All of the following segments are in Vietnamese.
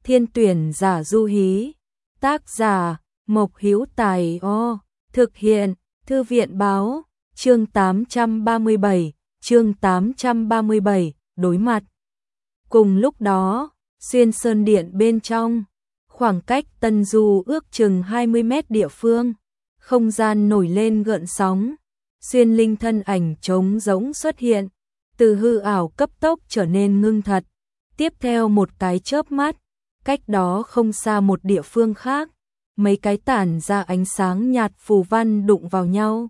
Thiên tuyển giả du hí. Tác giả Mộc Hữu Tài. Thực hiện Thư viện báo. Chương 837, đối mặt. Cùng lúc đó, Xuyên Sơn Điện bên trong, khoảng cách Tân Du ước chừng 20 mét địa phương, không gian nổi lên gợn sóng, Xuyên Linh thân ảnh trống rỗng xuất hiện, từ hư ảo cấp tốc trở nên ngưng thật. Tiếp theo một cái chớp mắt, cách đó không xa một địa phương khác, mấy cái tản ra ánh sáng nhạt phù văn đụng vào nhau.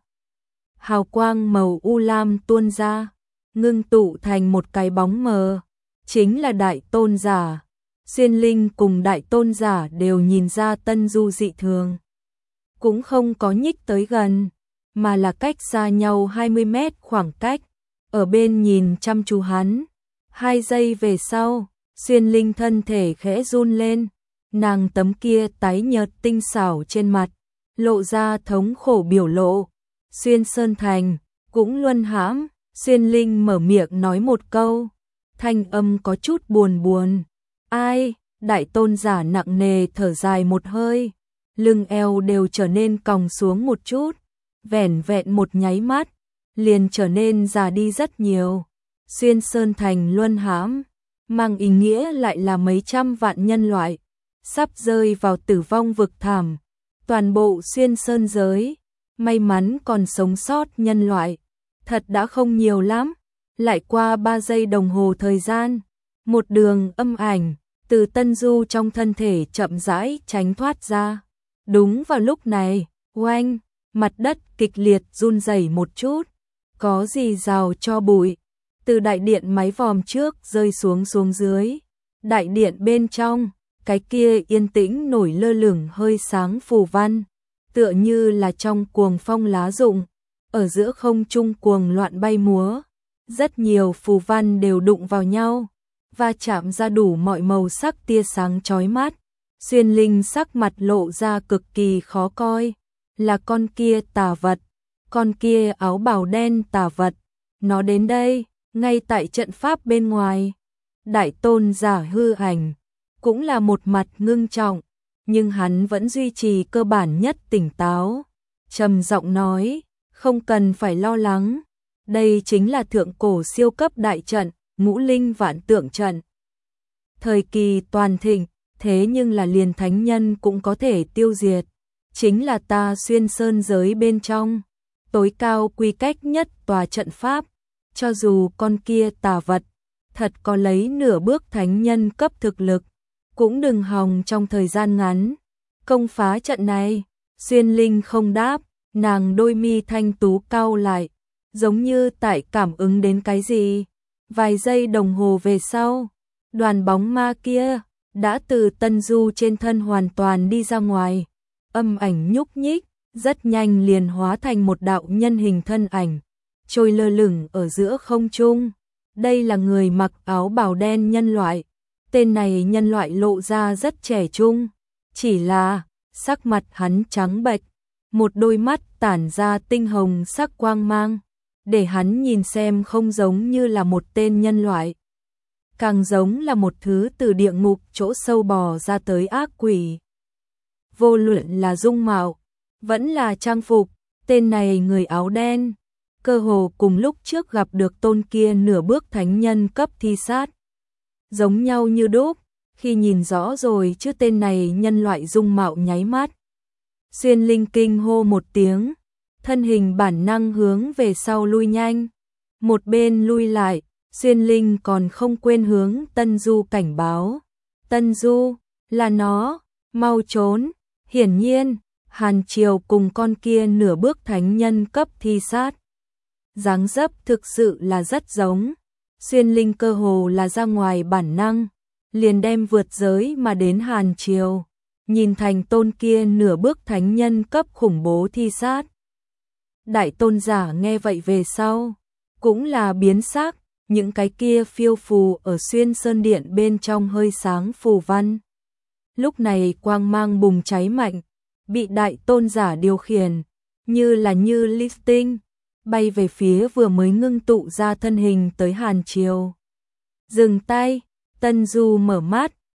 Hào quang màu u lam tuôn ra, ngưng tụ thành một cái bóng mờ, chính là Đại Tôn giả. Xuyên Linh cùng Đại Tôn giả đều nhìn ra Tân Du dị thường, cũng không có nhích tới gần, mà là cách xa nhau 20 mét khoảng cách, ở bên nhìn chăm chú hắn. 2 giây về sau, Xuyên Linh thân thể khẽ run lên, nàng tấm kia tái nhợt tinh xảo trên mặt, lộ ra thống khổ biểu lộ. Xuyên Sơn Thành, cũng luân hãm. Xuyên Linh mở miệng nói một câu, thanh âm có chút buồn. Ai? Đại Tôn giả nặng nề thở dài một hơi, lưng eo đều trở nên còng xuống một chút, vẻn vẹn một nháy mắt, liền trở nên già đi rất nhiều. Xuyên Sơn Thành luân hãm, mang ý nghĩa lại là mấy trăm vạn nhân loại, sắp rơi vào tử vong vực thẳm. Toàn bộ Xuyên Sơn giới, may mắn còn sống sót nhân loại, thật đã không nhiều lắm. Lại qua 3 giây đồng hồ thời gian, một đường âm ảnh từ Tân Du trong thân thể chậm rãi tránh thoát ra. Đúng vào lúc này, oanh, mặt đất kịch liệt run rẩy một chút, có gì rào cho bụi từ đại điện máy vòm trước rơi xuống dưới. Đại điện bên trong, cái kia yên tĩnh nổi lơ lửng hơi sáng phù văn, tựa như là trong cuồng phong lá rụng, ở giữa không trung cuồng loạn bay múa. Rất nhiều phù văn đều đụng vào nhau, và chạm ra đủ mọi màu sắc tia sáng chói mắt. Xuyên Linh sắc mặt lộ ra cực kỳ khó coi, là con kia tà vật, con kia áo bào đen tà vật, nó đến đây, ngay tại trận pháp bên ngoài. Đại Tôn giả hư ảnh, cũng là một mặt ngưng trọng, nhưng hắn vẫn duy trì cơ bản nhất tỉnh táo, trầm giọng nói, không cần phải lo lắng. Đây chính là thượng cổ siêu cấp đại trận, Ngũ Linh Vạn Tượng trận. Thời kỳ toàn thịnh, thế nhưng là liền thánh nhân cũng có thể tiêu diệt. Chính là ta Xuyên Sơn giới bên trong, tối cao quy cách nhất tòa trận pháp. Cho dù con kia tà vật, thật có lấy nửa bước thánh nhân cấp thực lực, cũng đừng hòng trong thời gian ngắn công phá trận này. Xuyên Linh không đáp, nàng đôi mi thanh tú cau lại, giống như tại cảm ứng đến cái gì. Vài giây đồng hồ về sau, đoàn bóng ma kia đã từ Tân Du trên thân hoàn toàn đi ra ngoài, âm ảnh nhúc nhích, rất nhanh liền hóa thành một đạo nhân hình thân ảnh, trôi lơ lửng ở giữa không trung. Đây là người mặc áo bào đen nhân loại. Tên này nhân loại lộ ra rất trẻ trung, chỉ là sắc mặt hắn trắng bệch, một đôi mắt tản ra tinh hồng sắc quang mang, để hắn nhìn xem không giống như là một tên nhân loại, càng giống là một thứ từ địa ngục chỗ sâu bò ra tới ác quỷ. Vô luận là dung mạo, vẫn là trang phục, tên này người áo đen, cơ hồ cùng lúc trước gặp được tôn kia nửa bước thánh nhân cấp thi sát, giống nhau như đúc. Khi nhìn rõ rồi chứ tên này nhân loại dung mạo nháy mắt, Xuyên Linh kinh hô một tiếng, thân hình bản năng hướng về sau lui nhanh. Một bên lui lại, Xuyên Linh còn không quên hướng Tân Du cảnh báo. Tân Du, là nó, mau trốn. Hiển nhiên, Hàn Triều cùng con kia nửa bước thánh nhân cấp thi sát, dáng dấp thực sự là rất giống. Xuyên Linh cơ hồ là ra ngoài bản năng, liền đem vượt giới mà đến Hàn Triều, nhìn thành tôn kia nửa bước thánh nhân cấp khủng bố thi sát. Đại Tôn giả nghe vậy về sau, cũng là biến sắc, những cái kia phiêu phù ở Xuyên Sơn Điện bên trong hơi sáng phù văn. Lúc này quang mang bùng cháy mạnh, bị Đại Tôn giả điều khiển, như listing, bay về phía vừa mới ngưng tụ ra thân hình tới Hàn Triều. Dừng tay, Tân Du mở mắt,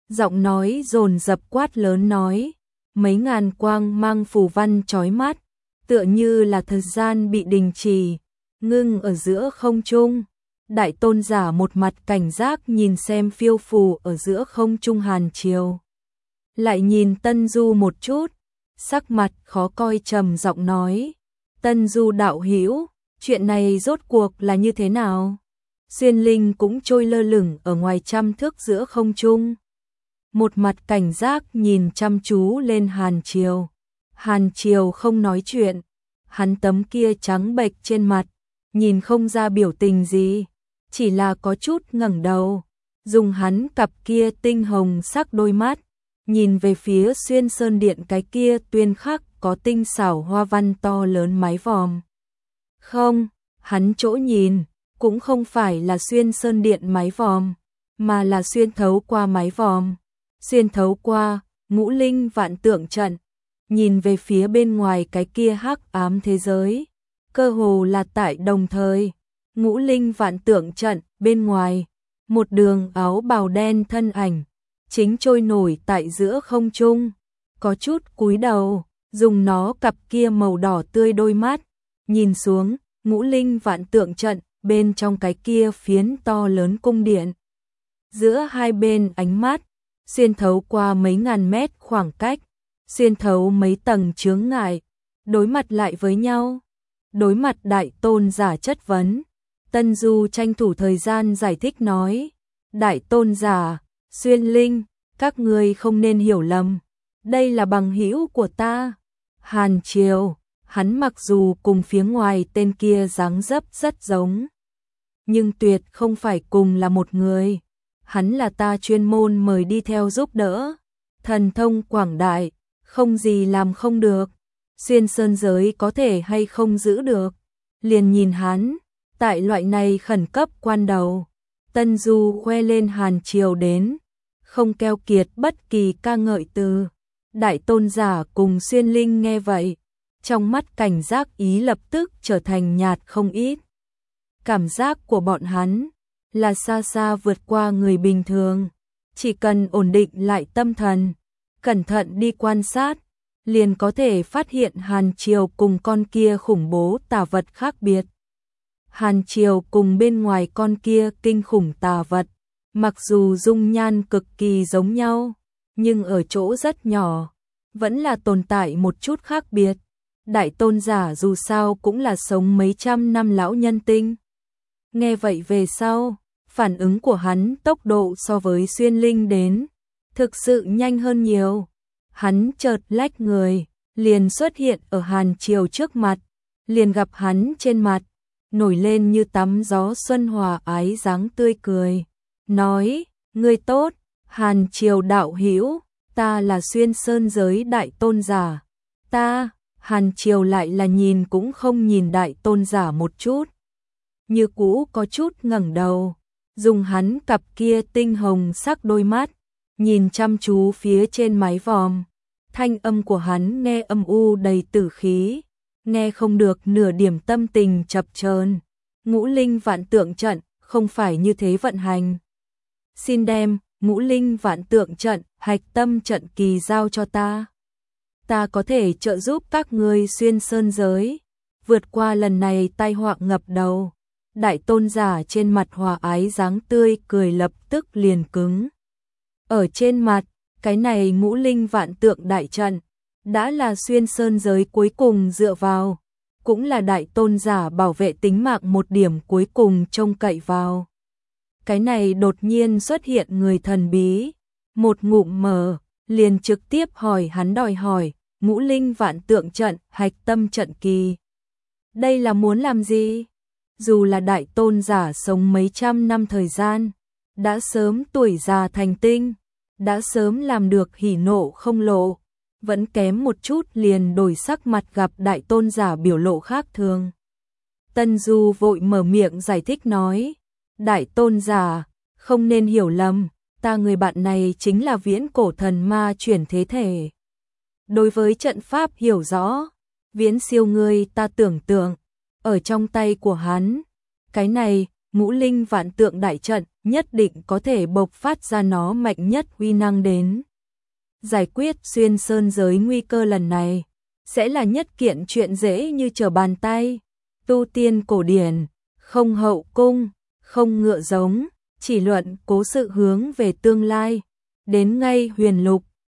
Giọng nói dồn dập quát lớn nói, mấy ngàn quang mang phù văn chói mắt, tựa như là thời gian bị đình chỉ, ngưng ở giữa không trung. Đại tôn giả một mặt cảnh giác nhìn xem phiêu phù ở giữa không trung Hàn Triều. Lại nhìn Tân Du một chút, sắc mặt khó coi trầm giọng nói, Tân Du đạo hữu, chuyện này rốt cuộc là như thế nào? Xuyên Linh cũng trôi lơ lửng ở ngoài trăm thước giữa không trung. Một mặt cảnh giác nhìn chăm chú lên Hàn Triều. Hàn Triều không nói chuyện, hắn tấm kia trắng bệch trên mặt, nhìn không ra biểu tình gì, chỉ là có chút ngẩng đầu, dùng hắn cặp kia tinh hồng sắc đôi mắt, nhìn về phía Xuyên Sơn Điện cái kia tuyên khắc có tinh xảo hoa văn to lớn mái vòm. Không, hắn chỗ nhìn, cũng không phải là Xuyên Sơn Điện mái vòm, mà là xuyên thấu qua mái vòm, xuyên thấu qua Ngũ Linh Vạn Tượng Trận, nhìn về phía bên ngoài cái kia hắc ám thế giới, cơ hồ là tại đồng thời, Ngũ Linh Vạn Tượng Trận bên ngoài, một đường áo bào đen thân ảnh, chính trôi nổi tại giữa không trung, có chút cúi đầu, dùng nó cặp kia màu đỏ tươi đôi mắt, nhìn xuống, Ngũ Linh Vạn Tượng Trận, bên trong cái kia phiến to lớn cung điện. Giữa hai bên ánh mắt, xuyên thấu qua mấy ngàn mét khoảng cách, xuyên thấu mấy tầng chướng ngại, đối mặt lại với nhau. Đối mặt đại tôn giả chất vấn, Tân Du tranh thủ thời gian giải thích nói, đại tôn giả, Xuyên Linh, các ngươi không nên hiểu lầm, đây là bằng hữu của ta. Hàn Triều, hắn mặc dù cùng phía ngoài tên kia dáng dấp rất giống, nhưng tuyệt không phải cùng là một người. Hắn là ta chuyên môn mời đi theo giúp đỡ, thần thông quảng đại, không gì làm không được, Xuyên Sơn giới có thể hay không giữ được, liền nhìn hắn, tại loại này khẩn cấp quan đầu. Tân Du khoe lên Hàn Triều đến, không keo kiệt bất kỳ ca ngợi từ. Đại tôn giả cùng Xuyên Linh nghe vậy, trong mắt cảnh giác ý lập tức trở thành nhạt không ít. Cảm giác của bọn hắn là xa xa vượt qua người bình thường, chỉ cần ổn định lại tâm thần, cẩn thận đi quan sát, liền có thể phát hiện Hàn Triều cùng con kia khủng bố tà vật khác biệt. Hàn Triều cùng bên ngoài con kia kinh khủng tà vật, mặc dù dung nhan cực kỳ giống nhau, nhưng ở chỗ rất nhỏ, vẫn là tồn tại một chút khác biệt. Đại tôn giả dù sao cũng là sống mấy trăm năm lão nhân tinh. Nghe vậy về sau, phản ứng của hắn tốc độ so với Xuyên Linh đến, thực sự nhanh hơn nhiều. Hắn chợt lách người, liền xuất hiện ở Hàn Triều trước mặt, liền gặp hắn trên mặt, nổi lên như tắm gió xuân hòa ái dáng tươi cười. Nói, ngươi tốt, Hàn Triều đạo hữu, ta là Xuyên Sơn giới đại tôn giả. Ta, Hàn Triều lại là nhìn cũng không nhìn đại tôn giả một chút. Như cũ có chút ngẩng đầu, dùng hắn cặp kia tinh hồng sắc đôi mắt, nhìn chăm chú phía trên mái vòm. Thanh âm của hắn nghe âm u đầy tử khí, nghe không được nửa điểm tâm tình chập chờn. Ngũ Linh Vạn Tượng Trận không phải như thế vận hành. Xin đem Ngũ Linh Vạn Tượng Trận, hạch tâm trận kỳ giao cho ta. Ta có thể trợ giúp các ngươi Xuyên Sơn giới vượt qua lần này tai họa ngập đầu. Đại tôn giả trên mặt hòa ái dáng tươi cười lập tức liền cứng. Ở trên mặt, cái này Ngũ Linh Vạn Tượng đại trận đã là Xuyên Sơn giới cuối cùng dựa vào, cũng là đại tôn giả bảo vệ tính mạng một điểm cuối cùng trông cậy vào. Cái này đột nhiên xuất hiện người thần bí, một ngụm mở, liền trực tiếp hỏi hắn đòi hỏi, Ngũ Linh Vạn Tượng trận, hạch tâm trận kỳ. Đây là muốn làm gì? Dù là đại tôn giả sống mấy trăm năm thời gian, đã sớm tuổi già thành tinh, đã sớm làm được hỉ nộ không lộ, vẫn kém một chút liền đổi sắc mặt gặp đại tôn giả biểu lộ khác thường. Tân Du vội mở miệng giải thích nói, đại tôn giả, không nên hiểu lầm, ta người bạn này chính là viễn cổ thần ma chuyển thế thể. Đối với trận pháp hiểu rõ, viễn siêu ngươi ta tưởng tượng, ở trong tay của hắn, cái này ngũ linh vạn tượng đại trận nhất định có thể bộc phát ra nó mạnh nhất uy năng đến. Giải quyết xuyên sơn giới nguy cơ lần này, sẽ là nhất kiện chuyện dễ như trở bàn tay. Tu tiên cổ điển, không hậu cung, không ngựa giống, chỉ luận cố sự hướng về tương lai. Đến ngay huyền lục,